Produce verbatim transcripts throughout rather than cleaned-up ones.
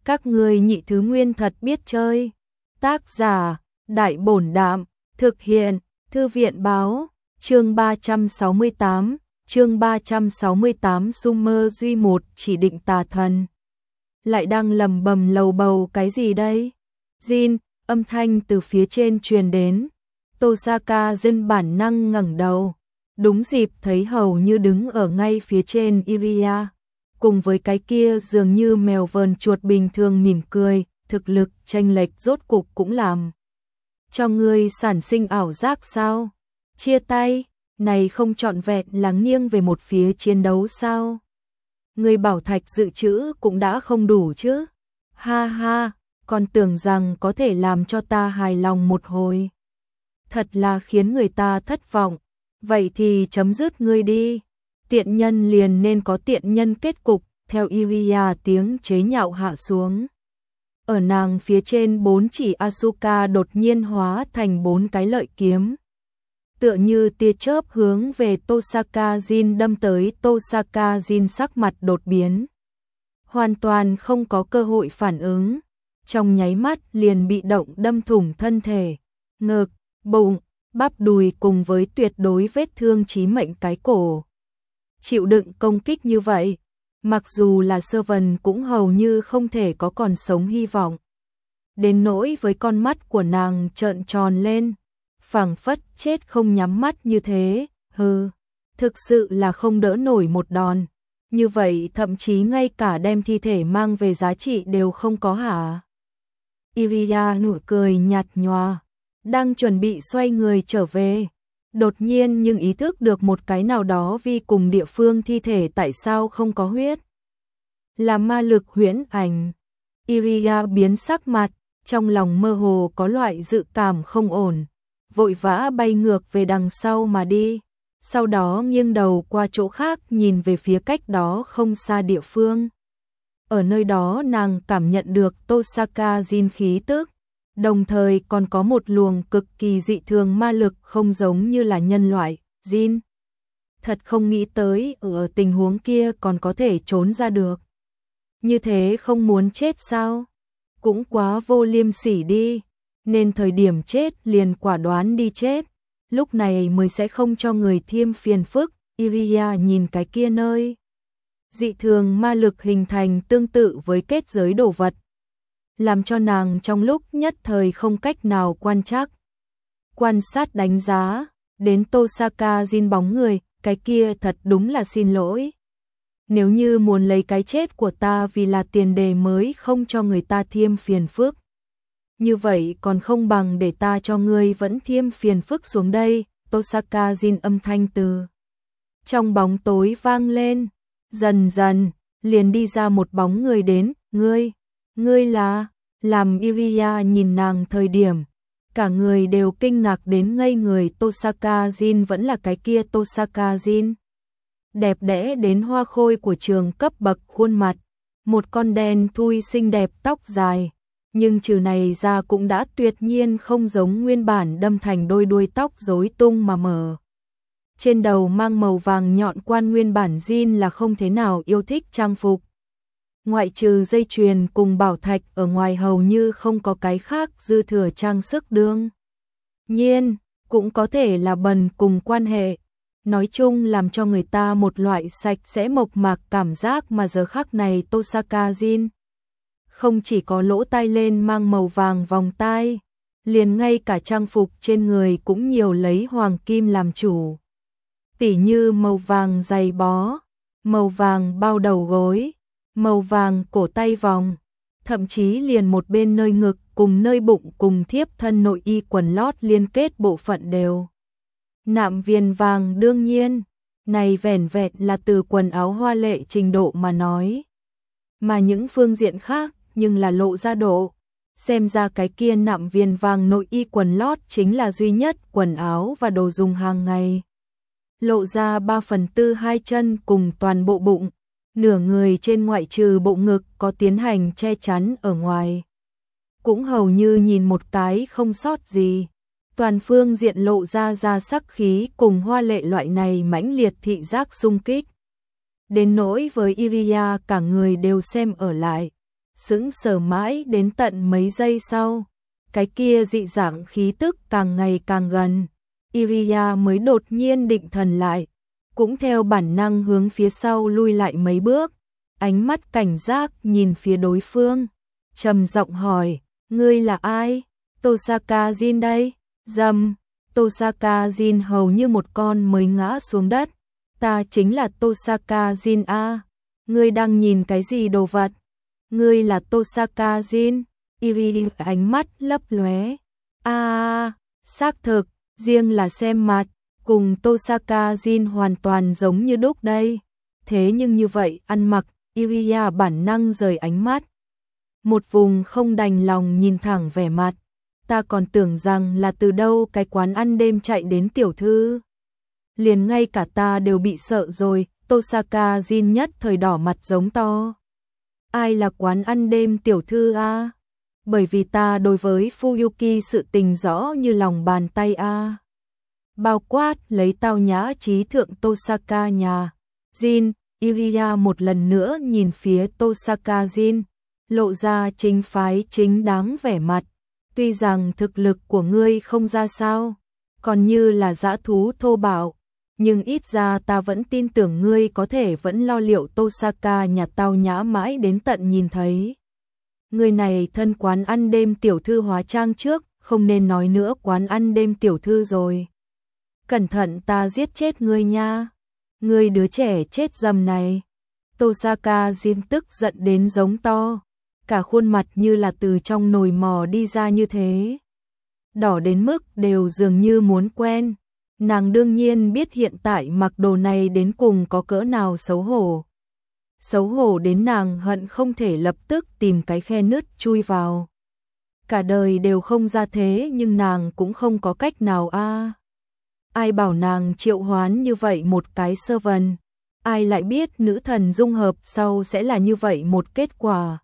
Các ngươi nhị thứ nguyên thật biết chơi. Tác giả, Đại Bổn Đạm, thực hiện, Thư viện Báo, chương ba trăm sáu mươi tám, chương ba trăm sáu mươi tám Summer Duy một chỉ định tà thần. Lại đang lầm bầm lầu bầu cái gì đây? Jin, âm thanh từ phía trên truyền đến. Tosaka Jin bản năng ngẩng đầu. Đúng dịp thấy hầu như đứng ở ngay phía trên Iria. Cùng với cái kia dường như mèo vờn chuột bình thường mỉm cười, thực lực chênh lệch rốt cục cũng làm cho ngươi sản sinh ảo giác sao? Chia tay, này không trọn vẹn là nghiêng về một phía chiến đấu sao? Ngươi bảo thạch dự trữ cũng đã không đủ chứ? Ha ha, còn tưởng rằng có thể làm cho ta hài lòng một hồi. Thật là khiến người ta thất vọng. Vậy thì chấm dứt ngươi đi. Tiện nhân liền nên có tiện nhân kết cục, theo Iria tiếng chế nhạo hạ xuống. Ở nàng phía trên bốn chỉ Asuka đột nhiên hóa thành bốn cái lợi kiếm. Tựa như tia chớp hướng về Tosaka Jin đâm tới. Tosaka Jin sắc mặt đột biến. Hoàn toàn không có cơ hội phản ứng. Trong nháy mắt liền bị động đâm thủng thân thể, ngực, bụng, bắp đùi cùng với tuyệt đối vết thương chí mệnh cái cổ. Chịu đựng công kích như vậy, mặc dù là sơ vần cũng hầu như không thể có còn sống hy vọng. Đến nỗi với con mắt của nàng trợn tròn lên, phảng phất chết không nhắm mắt như thế, hừ, thực sự là không đỡ nổi một đòn. Như vậy thậm chí ngay cả đem thi thể mang về giá trị đều không có hả? Iria nụ cười nhạt nhòa, đang chuẩn bị xoay người trở về. Đột nhiên nhưng ý thức được một cái nào đó vì cùng địa phương thi thể tại sao không có huyết. Là ma lực huyễn ảnh. Iria biến sắc mặt, trong lòng mơ hồ có loại dự cảm không ổn. Vội vã bay ngược về đằng sau mà đi. Sau đó nghiêng đầu qua chỗ khác nhìn về phía cách đó không xa địa phương. Ở nơi đó nàng cảm nhận được Tosaka Jin khí tức. Đồng thời còn có một luồng cực kỳ dị thường ma lực không giống như là nhân loại. Jin thật không nghĩ tới ở tình huống kia còn có thể trốn ra được. Như thế không muốn chết sao? Cũng quá vô liêm sỉ đi. Nên thời điểm chết liền quả đoán đi chết. Lúc này mới sẽ không cho người thêm phiền phức. Iria nhìn cái kia nơi dị thường ma lực hình thành tương tự với kết giới đồ vật, làm cho nàng trong lúc nhất thời không cách nào quan trắc. Quan sát đánh giá, đến Tosaka Jin bóng người, cái kia thật đúng là xin lỗi. Nếu như muốn lấy cái chết của ta vì là tiền đề mới không cho người ta thêm phiền phức. Như vậy còn không bằng để ta cho ngươi vẫn thêm phiền phức xuống đây. Tosaka Jin âm thanh từ trong bóng tối vang lên. Dần dần, liền đi ra một bóng người đến. Ngươi, ngươi là... Làm Iria nhìn nàng thời điểm, cả người đều kinh ngạc đến ngây người. Tosaka Jin vẫn là cái kia Tosaka Jin. Đẹp đẽ đến hoa khôi của trường cấp bậc khuôn mặt, một con đen thui xinh đẹp tóc dài, nhưng trừ này ra cũng đã tuyệt nhiên không giống nguyên bản đâm thành đôi đuôi tóc rối tung mà mở. Trên đầu mang màu vàng nhọn quan nguyên bản Jin là không thế nào yêu thích trang phục. Ngoại trừ dây chuyền cùng bảo thạch ở ngoài hầu như không có cái khác dư thừa trang sức đương nhiên, cũng có thể là bần cùng quan hệ. Nói chung làm cho người ta một loại sạch sẽ mộc mạc cảm giác mà giờ khắc này Tosaka Jin. Không chỉ có lỗ tai lên mang màu vàng vòng tai, liền ngay cả trang phục trên người cũng nhiều lấy hoàng kim làm chủ. Tỉ như màu vàng giày bó, màu vàng bao đầu gối, màu vàng cổ tay vòng, thậm chí liền một bên nơi ngực cùng nơi bụng cùng thiếp thân nội y quần lót liên kết bộ phận đều nạm viền vàng. Đương nhiên, này vẻn vẹn là từ quần áo hoa lệ trình độ mà nói. Mà những phương diện khác nhưng là lộ ra độ. Xem ra cái kia nạm viền vàng nội y quần lót chính là duy nhất quần áo và đồ dùng hàng ngày. Lộ ra ba phần tư hai chân cùng toàn bộ bụng. Nửa người trên ngoại trừ bộ ngực có tiến hành che chắn ở ngoài. Cũng hầu như nhìn một cái không sót gì. Toàn phương diện lộ ra ra sắc khí cùng hoa lệ loại này mãnh liệt thị giác xung kích. Đến nỗi với Iria cả người đều xem ở lại. sững sờ mãi đến tận mấy giây sau, cái kia dị dạng khí tức càng ngày càng gần, Iria mới đột nhiên định thần lại, cũng theo bản năng hướng phía sau lui lại mấy bước, ánh mắt cảnh giác nhìn phía đối phương, trầm giọng hỏi, ngươi là ai? Tosaka Jin đây. Dầm, Tosaka Jin hầu như một con mới ngã xuống đất. Ta chính là Tosaka Jin a. Ngươi đang nhìn cái gì đồ vật? Ngươi là Tosaka Jin? Iri ánh mắt lấp lóe. A, xác thực, riêng là xem mặt, cùng Tosaka Jin hoàn toàn giống như đúc đây. Thế nhưng như vậy, ăn mặc, Iria bản năng rời ánh mắt. Một vùng không đành lòng nhìn thẳng vẻ mặt. Ta còn tưởng rằng là từ đâu cái quán ăn đêm chạy đến tiểu thư. Liền ngay cả ta đều bị sợ rồi, Tosaka Jin nhất thời đỏ mặt giống to. Ai là quán ăn đêm tiểu thư a? Bởi vì ta đối với Fuyuki sự tình rõ như lòng bàn tay a. Bao quát lấy tao nhã trí thượng Tosaka nhà. Jin, Iria một lần nữa nhìn phía Tosaka Jin, lộ ra chính phái chính đáng vẻ mặt. Tuy rằng thực lực của ngươi không ra sao, còn như là dã thú thô bạo, nhưng ít ra ta vẫn tin tưởng ngươi có thể vẫn lo liệu Tosaka nhà tao nhã mãi đến tận nhìn thấy. Người này thân quán ăn đêm tiểu thư hóa trang trước, không nên nói nữa quán ăn đêm tiểu thư rồi. Cẩn thận ta giết chết ngươi nha. Ngươi đứa trẻ chết dầm này. Tosaka Jin tức giận đến giống to. Cả khuôn mặt như là từ trong nồi mò đi ra như thế. Đỏ đến mức đều dường như muốn quen. Nàng đương nhiên biết hiện tại mặc đồ này đến cùng có cỡ nào xấu hổ. Xấu hổ đến nàng hận không thể lập tức tìm cái khe nứt chui vào. Cả đời đều không ra thế nhưng nàng cũng không có cách nào a. Ai bảo nàng triệu hoán như vậy một cái sơ vần. Ai lại biết nữ thần dung hợp sau sẽ là như vậy một kết quả.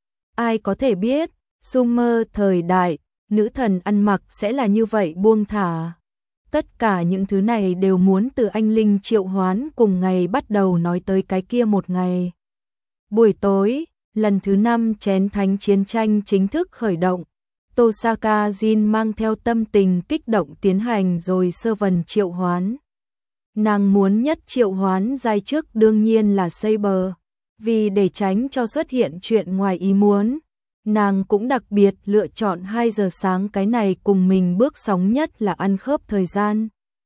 Ai có thể biết, Summer thời đại, nữ thần ăn mặc sẽ là như vậy buông thả. Tất cả những thứ này đều muốn từ anh linh triệu hoán cùng ngày bắt đầu nói tới cái kia một ngày. Buổi tối, lần thứ năm chén thánh chiến tranh chính thức khởi động. Tosaka Jin mang theo tâm tình kích động tiến hành rồi sơ vần triệu hoán. Nàng muốn nhất triệu hoán giai trước đương nhiên là Saber. Vì để tránh cho xuất hiện chuyện ngoài ý muốn, nàng cũng đặc biệt lựa chọn hai giờ sáng cái này cùng mình bước sóng nhất là ăn khớp thời gian.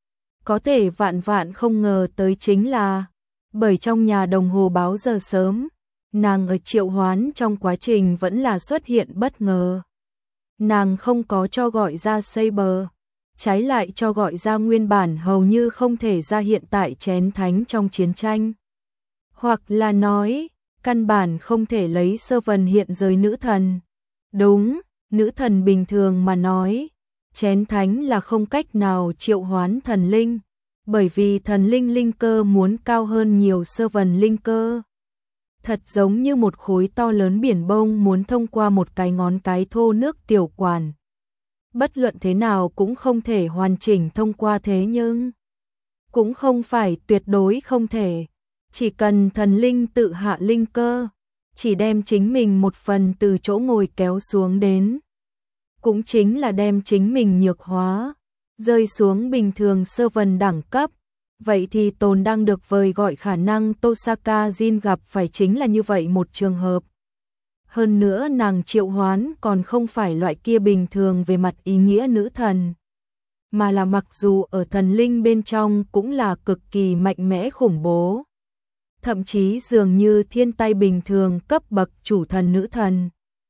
Có thể vạn vạn không ngờ tới chính là, bởi trong nhà đồng hồ báo giờ sớm, nàng ở triệu hoán trong quá trình vẫn là xuất hiện bất ngờ. Nàng không có cho gọi ra Saber, trái lại cho gọi ra nguyên bản hầu như không thể ra hiện tại chén thánh trong chiến tranh. Hoặc là nói, căn bản không thể lấy sơ vần hiện giới nữ thần. Đúng, nữ thần bình thường mà nói, chén thánh là không cách nào triệu hoán thần linh, bởi vì thần linh linh cơ muốn cao hơn nhiều sơ vần linh cơ. Thật giống như một khối to lớn biển bông muốn thông qua một cái ngón cái thô nước tiểu quản. Bất luận thế nào cũng không thể hoàn chỉnh thông qua thế nhưng cũng không phải tuyệt đối không thể. Chỉ cần thần linh tự hạ linh cơ, chỉ đem chính mình một phần từ chỗ ngồi kéo xuống đến. Cũng chính là đem chính mình nhược hóa, rơi xuống bình thường sơ vần đẳng cấp. Vậy thì tồn đang được vời gọi khả năng Tosaka Jin gặp phải chính là như vậy một trường hợp. Hơn nữa nàng triệu hoán còn không phải loại kia bình thường về mặt ý nghĩa nữ thần, mà là mặc dù ở thần linh bên trong cũng là cực kỳ mạnh mẽ khủng bố. Thậm chí dường như thiên tai bình thường cấp bậc chủ thần nữ thần.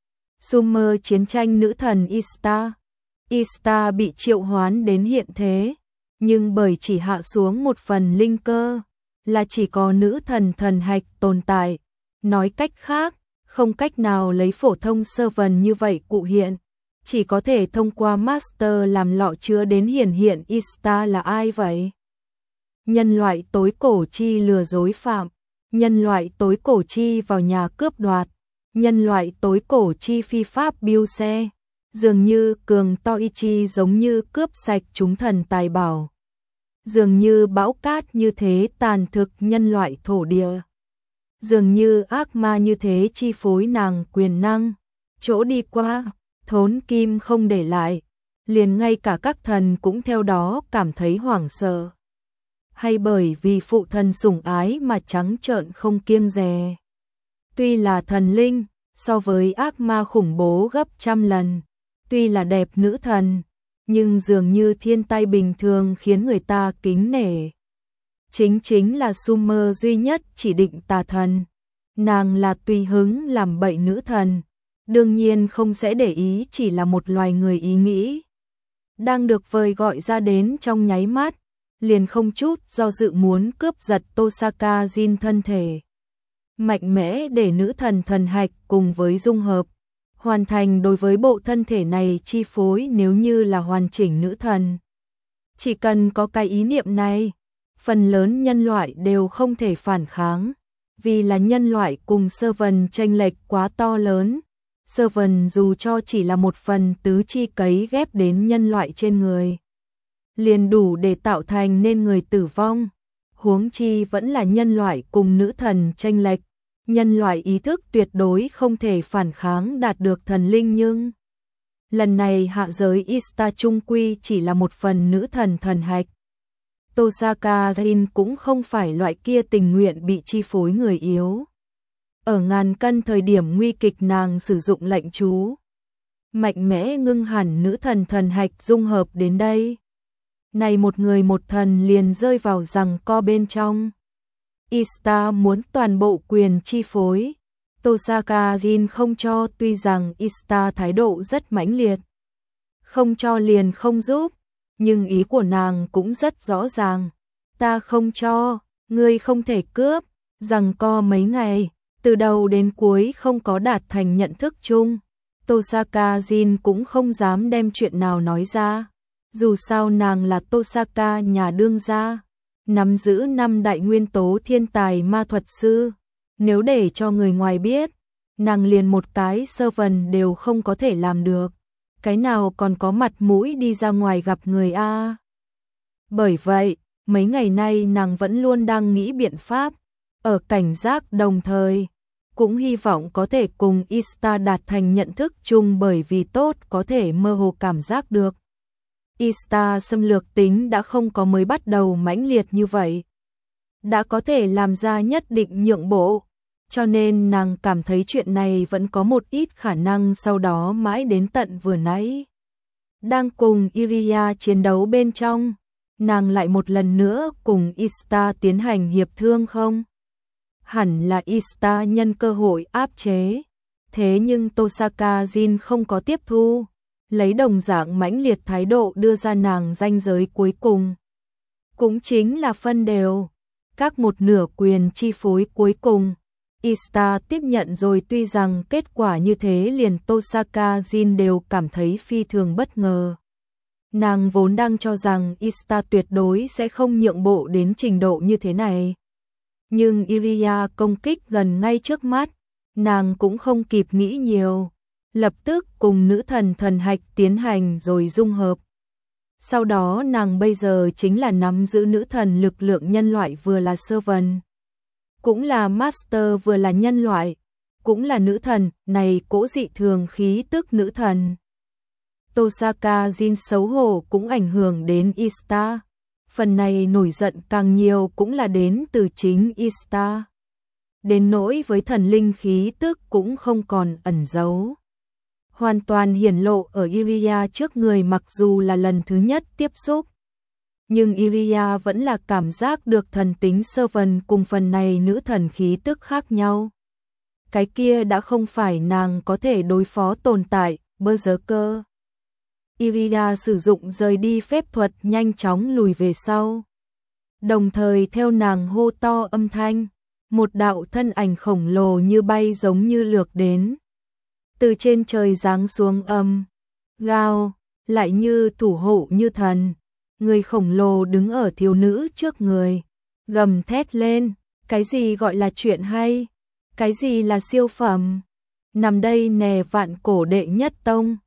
Summer chiến tranh nữ thần Ishtar. Ishtar bị triệu hoán đến hiện thế, nhưng bởi chỉ hạ xuống một phần linh cơ, là chỉ có nữ thần thần hạch tồn tại. Nói cách khác, không cách nào lấy phổ thông sơ vần như vậy cụ hiện, chỉ có thể thông qua master làm lọ chứa đến hiển hiện Ishtar là ai vậy? Nhân loại tối cổ chi lừa dối phạm, nhân loại tối cổ chi vào nhà cướp đoạt, nhân loại tối cổ chi phi pháp biêu xe, dường như cường Toichi giống như cướp sạch chúng thần tài bảo. Dường như bão cát như thế tàn thực nhân loại thổ địa. dường như ác ma như thế chi phối nàng quyền năng, chỗ đi qua, thốn kim không để lại, liền ngay cả các thần cũng theo đó cảm thấy hoảng sợ. Hay bởi vì phụ thần sủng ái mà trắng trợn không kiêng dè. Tuy là thần linh, so với ác ma khủng bố gấp trăm lần, tuy là đẹp nữ thần, nhưng dường như thiên tai bình thường khiến người ta kính nể. Chính chính là Summer duy nhất chỉ định tà thần, nàng là tùy hứng làm bậy nữ thần, đương nhiên không sẽ để ý chỉ là một loài người ý nghĩ. Đang được vời gọi ra đến trong nháy mắt, liền không chút do dự muốn cướp giật Tosaka Jin thân thể. Mạnh mẽ để nữ thần thần hạch cùng với dung hợp, hoàn thành đối với bộ thân thể này chi phối nếu như là hoàn chỉnh nữ thần. Chỉ cần có cái ý niệm này, phần lớn nhân loại đều không thể phản kháng, vì là nhân loại cùng Servant chênh lệch quá to lớn. Servant dù cho chỉ là một phần tứ chi cấy ghép đến nhân loại trên người, liền đủ để tạo thành nên người tử vong, huống chi vẫn là nhân loại cùng nữ thần chênh lệch. Nhân loại ý thức tuyệt đối không thể phản kháng đạt được thần linh, nhưng lần này hạ giới Ista trung quy chỉ là một phần nữ thần thần hạch. Tosaka Jin cũng không phải loại kia tình nguyện bị chi phối người yếu. Ở ngàn cân thời điểm nguy kịch nàng sử dụng lệnh chú, mạnh mẽ ngưng hẳn nữ thần thần hạch dung hợp đến đây. Này một người một thần liền rơi vào giằng co bên trong. Ista muốn toàn bộ quyền chi phối, Tosaka Jin không cho, tuy rằng Ista thái độ rất mãnh liệt. Không cho liền không giúp, nhưng ý của nàng cũng rất rõ ràng. Ta không cho, ngươi không thể cướp, giằng co mấy ngày, từ đầu đến cuối không có đạt thành nhận thức chung. Tosaka Jin cũng không dám đem chuyện nào nói ra, dù sao nàng là Tosaka nhà đương gia, nắm giữ năm đại nguyên tố thiên tài ma thuật sư. Nếu để cho người ngoài biết, nàng liền một cái servant đều không có thể làm được, cái nào còn có mặt mũi đi ra ngoài gặp người a. Bởi vậy, mấy ngày nay nàng vẫn luôn đang nghĩ biện pháp, ở cảnh giác đồng thời, cũng hy vọng có thể cùng Ista đạt thành nhận thức chung, bởi vì tốt có thể mơ hồ cảm giác được. Ista xâm lược tính đã không có mới bắt đầu mãnh liệt như vậy, đã có thể làm ra nhất định nhượng bộ, cho nên nàng cảm thấy chuyện này vẫn có một ít khả năng. Sau đó mãi đến tận vừa nãy, đang cùng Iria chiến đấu bên trong, nàng lại một lần nữa cùng Ista tiến hành hiệp thương không? Hẳn là Ista nhân cơ hội áp chế, thế nhưng Tosaka Jin không có tiếp thu, lấy đồng dạng mãnh liệt thái độ đưa ra nàng ranh giới cuối cùng, cũng chính là phân đều, các một nửa quyền chi phối cuối cùng. Ista tiếp nhận rồi, tuy rằng kết quả như thế liền Tosaka Jin đều cảm thấy phi thường bất ngờ. Nàng vốn đang cho rằng Ista tuyệt đối sẽ không nhượng bộ đến trình độ như thế này. Nhưng Iria công kích gần ngay trước mắt, nàng cũng không kịp nghĩ nhiều, lập tức cùng nữ thần thần hạch tiến hành rồi dung hợp. Sau đó nàng bây giờ chính là nắm giữ nữ thần lực lượng nhân loại, vừa là servant, cũng là master, vừa là nhân loại, cũng là nữ thần, này cỗ dị thường khí tức nữ thần. Tosaka Jin xấu hổ cũng ảnh hưởng đến Ista. Phần này nổi giận càng nhiều cũng là đến từ chính Ista. Đến nỗi với thần linh khí tức cũng không còn ẩn giấu, hoàn toàn hiển lộ ở Iria trước người. Mặc dù là lần thứ nhất tiếp xúc, nhưng Iria vẫn là cảm giác được thần tính servant cùng phần này nữ thần khí tức khác nhau. Cái kia đã không phải nàng có thể đối phó tồn tại, Berserker. Iria sử dụng rời đi phép thuật nhanh chóng lùi về sau. Đồng thời theo nàng hô to âm thanh, một đạo thân ảnh khổng lồ như bay giống như lược đến. Từ trên trời giáng xuống âm, gào, lại như thủ hộ như thần. Người khổng lồ đứng ở thiếu nữ trước người, gầm thét lên, cái gì gọi là chuyện hay, cái gì là siêu phẩm. Nằm đây nè, vạn cổ đệ nhất tông,